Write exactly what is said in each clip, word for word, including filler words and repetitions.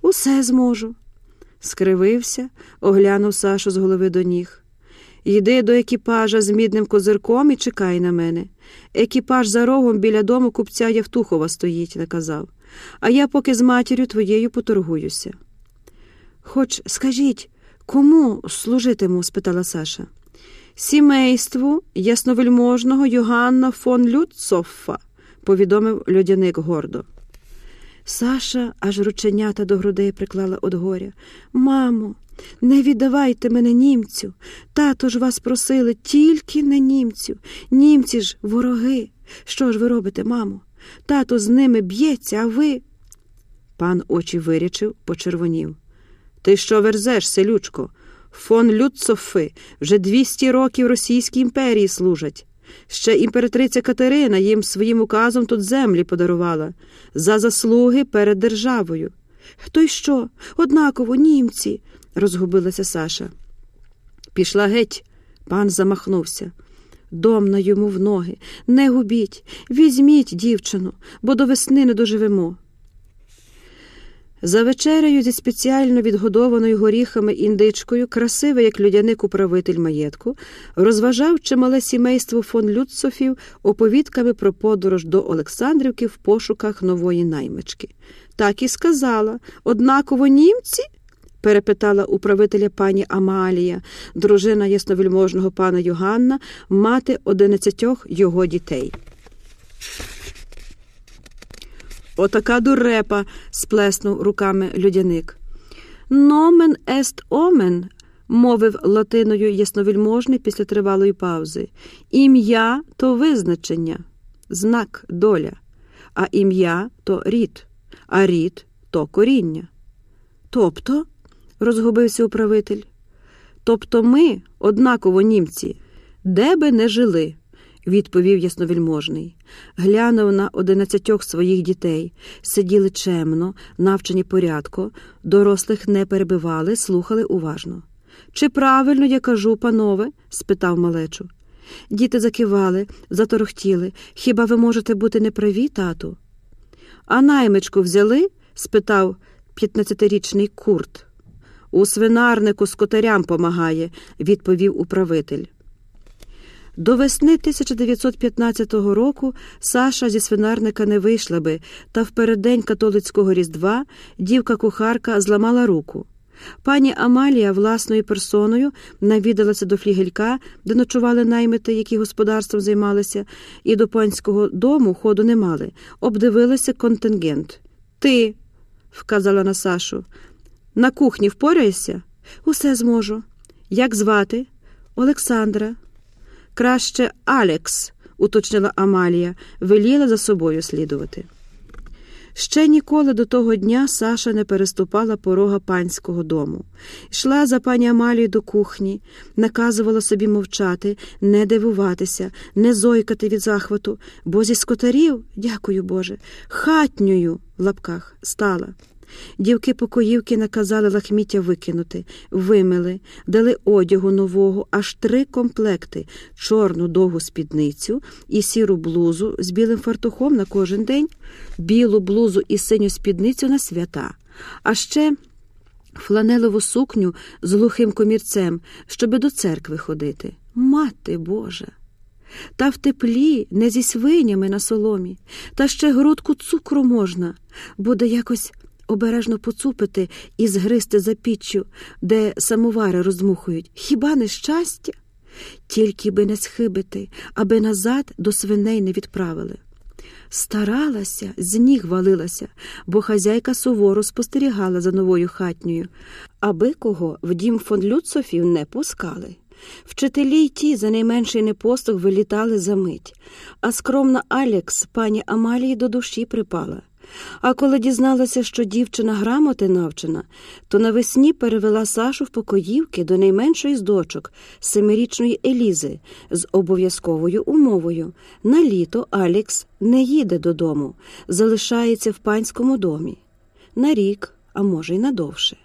Усе зможу. Скривився, оглянув Сашу з голови до ніг. Йди до екіпажа з мідним козирком і чекай на мене. Екіпаж за рогом біля дому купця Євтухова стоїть, наказав. А я поки з матір'ю твоєю поторгуюся. Хоч скажіть, кому служитиму? Спитала Саша. Сімейству ясновельможного Йоганна фон Люцоффа, повідомив льодяник гордо. Саша аж рученята до грудей приклала од горя. Мамо, не віддавайте мене німцю. Тато ж вас просили, тільки не німцю. Німці ж вороги. Що ж ви робите, мамо? Тато з ними б'ється, а ви... Пан очі вирячив, почервонів. Ти що верзеш, селючко? Фон Люцоффи вже двісті років Російській імперії служать. Ще імператриця Катерина їм своїм указом тут землі подарувала. За заслуги перед державою. То й що? Однаково, німці, розгубилася Саша. Пішла геть, пан замахнувся. Домна йому в ноги. Не губіть, візьміть дівчину, бо до весни не доживемо. За вечерею зі спеціально відгодованою горіхами індичкою, красивий, як людяник управитель маєтку, розважав чимале сімейство фон Люцофів оповідками про подорож до Олександрівки в пошуках нової наймички. Так і сказала. Однаково німці? Перепитала управителя пані Амалія, дружина ясновельможного пана Йоганна, мати одинадцятьох його дітей. Отака дурепа, сплеснув руками людяник. Номен ест омен, мовив латиною ясновельможний після тривалої паузи. Ім'я – то визначення, знак, доля, а ім'я – то рід, а рід – то коріння. Тобто, розгубився управитель, тобто ми, однаково німці, де би не жили, відповів ясновельможний. Глянув на одинадцятьох своїх дітей. Сиділи чемно, навчені порядку, дорослих не перебивали, слухали уважно. «Чи правильно я кажу, панове?» – спитав малечу. Діти закивали, заторохтіли. «Хіба ви можете бути неправі, тату?» «А наймичку взяли?» – спитав п'ятнадцятирічний Курт. «У свинарнику скотарям помагає», – відповів управитель. До весни тисяча дев'ятсот п'ятнадцятого року Саша зі свинарника не вийшла би, та впереддень католицького Різдва дівка-кухарка зламала руку. Пані Амалія власною персоною навідалася до флігелька, де ночували наймити, які господарством займалися, і до панського дому ходу не мали. Обдивилися контингент. «Ти», – вказала на Сашу, – «на кухні впораєшся?» «Усе зможу». «Як звати?» «Олександра». «Краще Алекс», – уточнила Амалія, веліла за собою слідувати. Ще ніколи до того дня Саша не переступала порога панського дому. Йшла за пані Амалією до кухні, наказувала собі мовчати, не дивуватися, не зойкати від захвату, бо зі скотарів, дякую Боже, хатньою, в лапках, стала. Дівки-покоївки наказали лахміття викинути, вимили, дали одягу нового, аж три комплекти – чорну довгу спідницю і сіру блузу з білим фартухом на кожен день, білу блузу і синю спідницю на свята, а ще фланелеву сукню з глухим комірцем, щоби до церкви ходити. Мати Божа! Та в теплі, не зі свинями на соломі, та ще грудку цукру можна, буде якось обережно поцупити і згризти за піччю, де самовари роздмухують. Хіба не щастя? Тільки би не схибити, аби назад до свиней не відправили. Старалася, з ніг валилася, бо хазяйка суворо спостерігала за новою хатньою, аби кого в дім фон Люцофів не пускали. Вчителі й ті за найменший непослух вилітали за мить, а скромна Алекс пані Амалії до душі припала. А коли дізналася, що дівчина грамоти навчена, то навесні перевела Сашу в покоївки до найменшої з дочок, семирічної Елізи, з обов'язковою умовою. На літо Алекс не їде додому, залишається в панському домі. На рік, а може й надовше.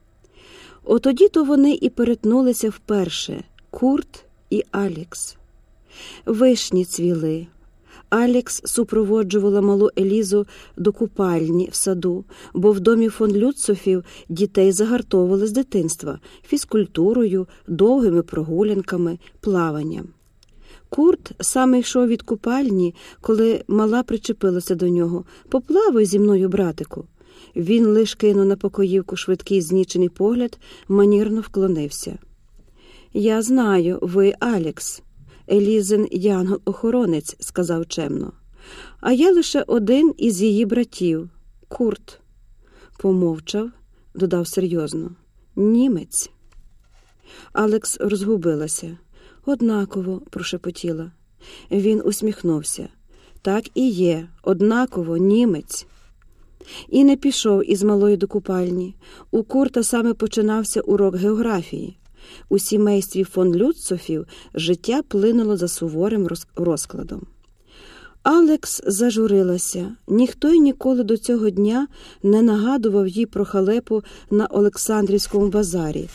Отоді-то вони і перетнулися вперше – Курт і Алекс. Вишні цвіли, Алекс супроводжувала малу Елізу до купальні в саду, бо в домі фон Люцофів дітей загартовували з дитинства фізкультурою, довгими прогулянками, плаванням. Курт саме йшов від купальні, коли мала причепилася до нього. «Поплавай зі мною, братику». Він лиш кинув на покоївку швидкий знічений погляд, манірно вклонився. «Я знаю, ви Алекс, Елізин янгол-охоронець», – сказав чемно. «А я лише один із її братів, Курт». Помовчав, додав серйозно. «Німець». Алекс розгубилася. «Однаково», – прошепотіла. Він усміхнувся. «Так і є, однаково, німець». І не пішов із малої до купальні. У Курта саме починався урок географії. У сімействі фон Люцофів життя плинуло за суворим розкладом. Алекс зажурилася. Ніхто й ніколи до цього дня не нагадував їй про халепу на Олександрівському базарі.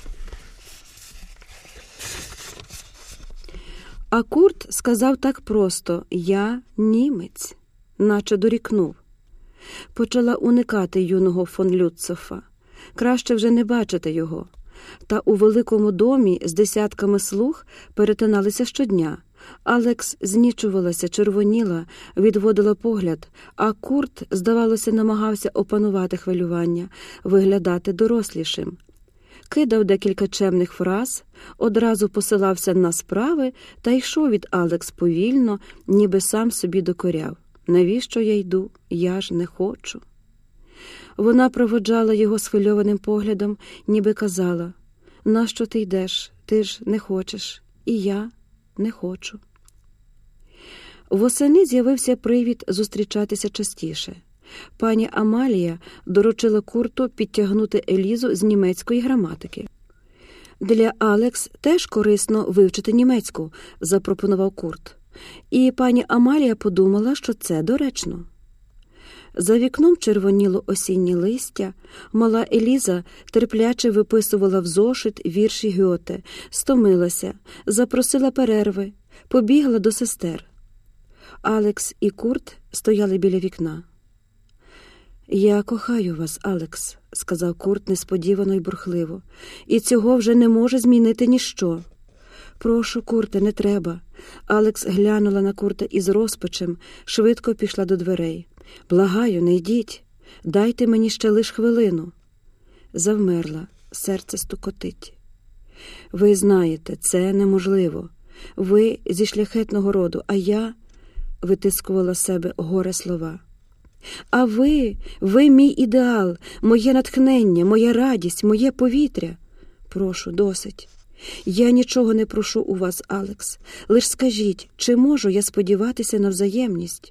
А Курт сказав так просто: «Я німець», наче дорікнув. Почала уникати юного фон Люцофа. Краще вже не бачити його. Та у великому домі з десятками слуг перетиналися щодня. Алекс знічувалася, червоніла, відводила погляд, а Курт, здавалося, намагався опанувати хвилювання, виглядати дорослішим. Кидав декілька чемних фраз, одразу посилався на справи та йшов від Алекс повільно, ніби сам собі докоряв. «Навіщо я йду? Я ж не хочу». Вона проводжала його схвильованим поглядом, ніби казала: «Нащо ти йдеш? Ти ж не хочеш. І я не хочу». Восени з'явився привід зустрічатися частіше. Пані Амалія доручила Курту підтягнути Елізу з німецької граматики. «Для Алекс теж корисно вивчити німецьку», – запропонував Курт. І пані Амалія подумала, що це доречно. За вікном червоніло осіннє листя, мала Еліза терпляче виписувала в зошит вірші Гьоте, стомилася, запросила перерви, побігла до сестер. Алекс і Курт стояли біля вікна. «Я кохаю вас, Алекс», – сказав Курт несподівано й бурхливо, – «і цього вже не може змінити ніщо». «Прошу, Курте, не треба». Алекс глянула на Курта із розпачем, швидко пішла до дверей. «Благаю, не йдіть. Дайте мені ще лиш хвилину». Завмерла, серце стукотить. «Ви знаєте, це неможливо. Ви зі шляхетного роду, а я...» – витискувала з себе горе слова. «А ви, ви мій ідеал, моє натхнення, моя радість, моє повітря. Прошу, досить. Я нічого не прошу у вас, Алекс. Лиш скажіть, чи можу я сподіватися на взаємність?»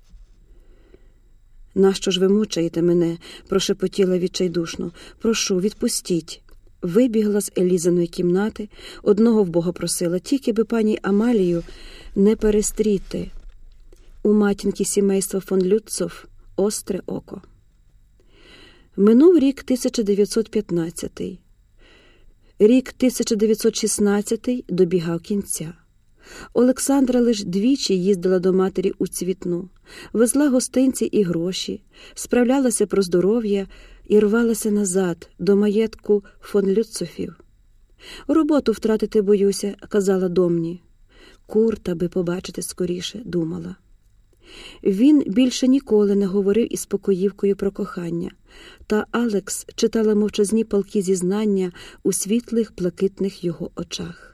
«Нащо ж ви мучаєте мене?» – прошепотіла відчайдушно. «Прошу, відпустіть». Вибігла з Елізиної кімнати, одного в Бога просила, тільки би пані Амалію не перестріти. У матінки сімейства фон Люцов остре око. Минув рік тисяча дев'ятсот п'ятнадцятий. Рік тисяча дев'ятсот шістнадцятий добігав кінця. Олександра лиш двічі їздила до матері у Цвітну, везла гостинці і гроші, справлялася про здоров'я і рвалася назад до маєтку фон Люцофів. «Роботу втратити боюся», – казала домні. «Курта би побачити скоріше», – думала. Він більше ніколи не говорив із покоївкою про кохання, та Алекс читала мовчазні палкі зізнання у світлих блакитних його очах.